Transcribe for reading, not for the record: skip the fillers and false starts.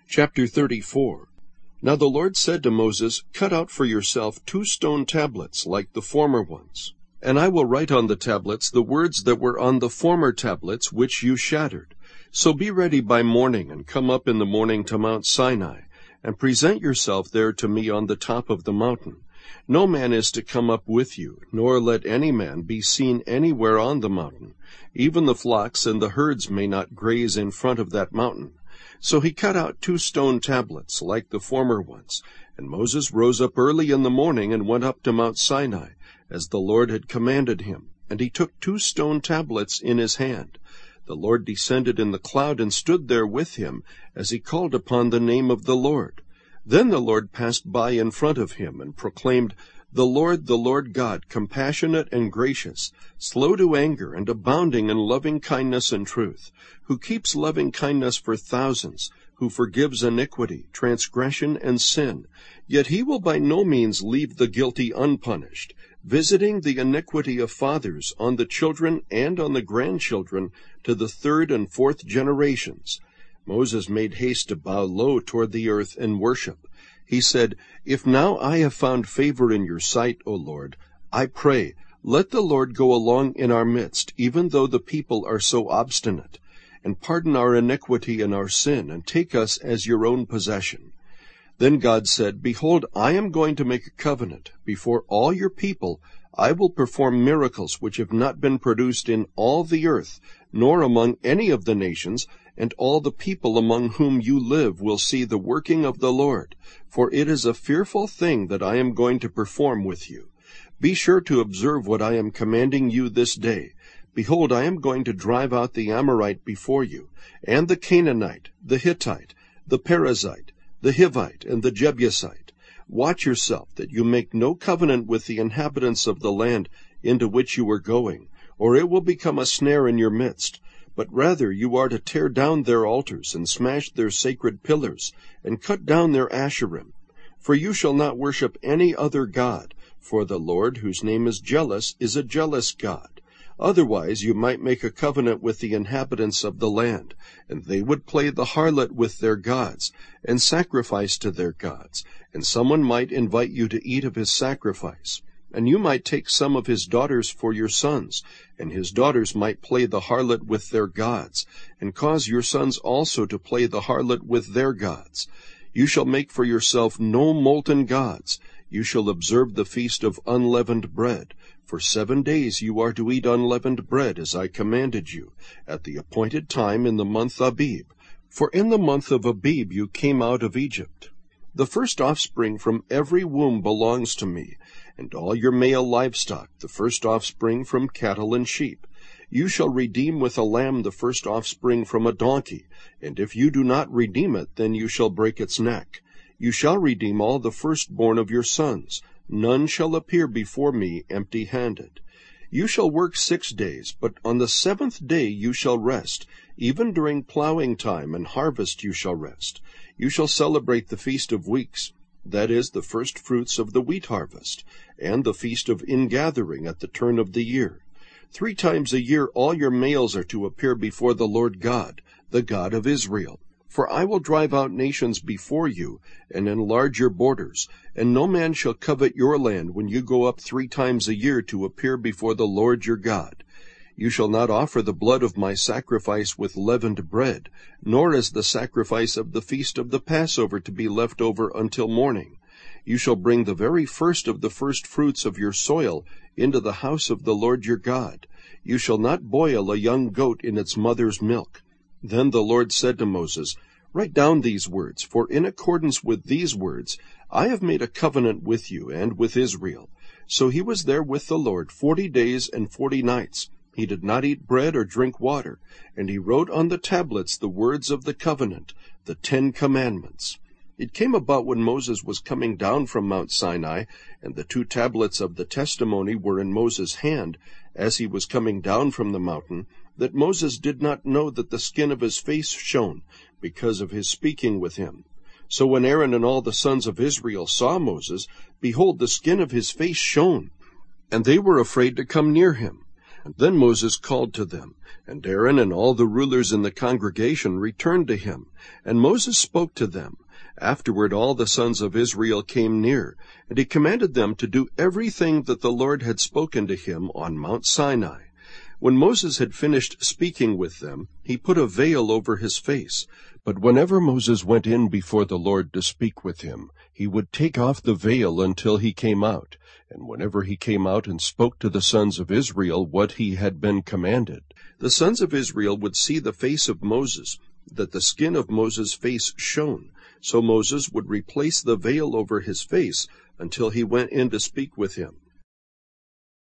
Chapter 34. Now the Lord said to Moses, Cut out for yourself 2 stone tablets like the former ones. And I will write on the tablets the words that were on the former tablets which you shattered. So be ready by morning, and come up in the morning to Mount Sinai, and present yourself there to me on the top of the mountain. No man is to come up with you, nor let any man be seen anywhere on the mountain. Even the flocks and the herds may not graze in front of that mountain. So he cut out 2 stone tablets like the former ones. And Moses rose up early in the morning and went up to Mount Sinai, as the Lord had commanded him. And he took 2 stone tablets in his hand. The Lord descended in the cloud and stood there with him, as he called upon the name of the Lord. Then the Lord passed by in front of him, and proclaimed, the Lord God, compassionate and gracious, slow to anger, and abounding in loving kindness and truth, who keeps loving kindness for thousands, who forgives iniquity, transgression, and sin. Yet he will by no means leave the guilty unpunished, visiting the iniquity of fathers on the children and on the grandchildren to the 3rd and 4th generations. Moses made haste to bow low toward the earth and worship. He said, If now I have found favor in your sight, O Lord, I pray, let the Lord go along in our midst, even though the people are so obstinate, and pardon our iniquity and our sin, and take us as your own possession. Then God said, Behold, I am going to make a covenant. Before all your people I will perform miracles which have not been produced in all the earth, nor among any of the nations, and all the people among whom you live will see the working of the Lord. For it is a fearful thing that I am going to perform with you. Be sure to observe what I am commanding you this day. Behold, I am going to drive out the Amorite before you, and the Canaanite, the Hittite, the Perizzite, the Hivite, and the Jebusite. Watch yourself that you make no covenant with the inhabitants of the land into which you are going, or it will become a snare in your midst. But rather you are to tear down their altars, and smash their sacred pillars, and cut down their Asherim. For you shall not worship any other god, for the Lord, whose name is jealous, is a jealous God. Otherwise you might make a covenant with the inhabitants of the land, and they would play the harlot with their gods, and sacrifice to their gods, and someone might invite you to eat of his sacrifice. And you might take some of his daughters for your sons, and his daughters might play the harlot with their gods, and cause your sons also to play the harlot with their gods. You shall make for yourself no molten gods. You shall observe the feast of unleavened bread. For 7 days you are to eat unleavened bread, as I commanded you, at the appointed time in the month Abib. For in the month of Abib you came out of Egypt. The first offspring from every womb belongs to me, and all your male livestock, the first offspring from cattle and sheep. You shall redeem with a lamb the first offspring from a donkey, and if you do not redeem it, then you shall break its neck. You shall redeem all the firstborn of your sons. None shall appear before me empty-handed. You shall work 6 days, but on the 7th day you shall rest. Even during plowing time and harvest you shall rest. You shall celebrate the Feast of Weeks, that is, the first fruits of the wheat harvest, and the Feast of Ingathering at the turn of the year. 3 times a year all your males are to appear before the Lord God, the God of Israel. For I will drive out nations before you, and enlarge your borders, and no man shall covet your land when you go up 3 times a year to appear before the Lord your God. You shall not offer the blood of my sacrifice with leavened bread, nor is the sacrifice of the feast of the Passover to be left over until morning. You shall bring the very first of the first fruits of your soil into the house of the Lord your God. You shall not boil a young goat in its mother's milk. Then the Lord said to Moses, Write down these words, for in accordance with these words I have made a covenant with you and with Israel. So he was there with the Lord 40 days and 40 nights. He did not eat bread or drink water, and he wrote on the tablets the words of the covenant, the 10 commandments. It came about when Moses was coming down from Mount Sinai, and the 2 tablets of the testimony were in Moses' hand, as he was coming down from the mountain, that Moses did not know that the skin of his face shone, because of his speaking with him. So when Aaron and all the sons of Israel saw Moses, behold, the skin of his face shone, and they were afraid to come near him. Then Moses called to them, and Aaron and all the rulers in the congregation returned to him, and Moses spoke to them. Afterward all the sons of Israel came near, and he commanded them to do everything that the Lord had spoken to him on Mount Sinai. When Moses had finished speaking with them, he put a veil over his face. But whenever Moses went in before the Lord to speak with him, he would take off the veil until he came out. And whenever he came out and spoke to the sons of Israel what he had been commanded, the sons of Israel would see the face of Moses, that the skin of Moses' face shone. So Moses would replace the veil over his face until he went in to speak with him.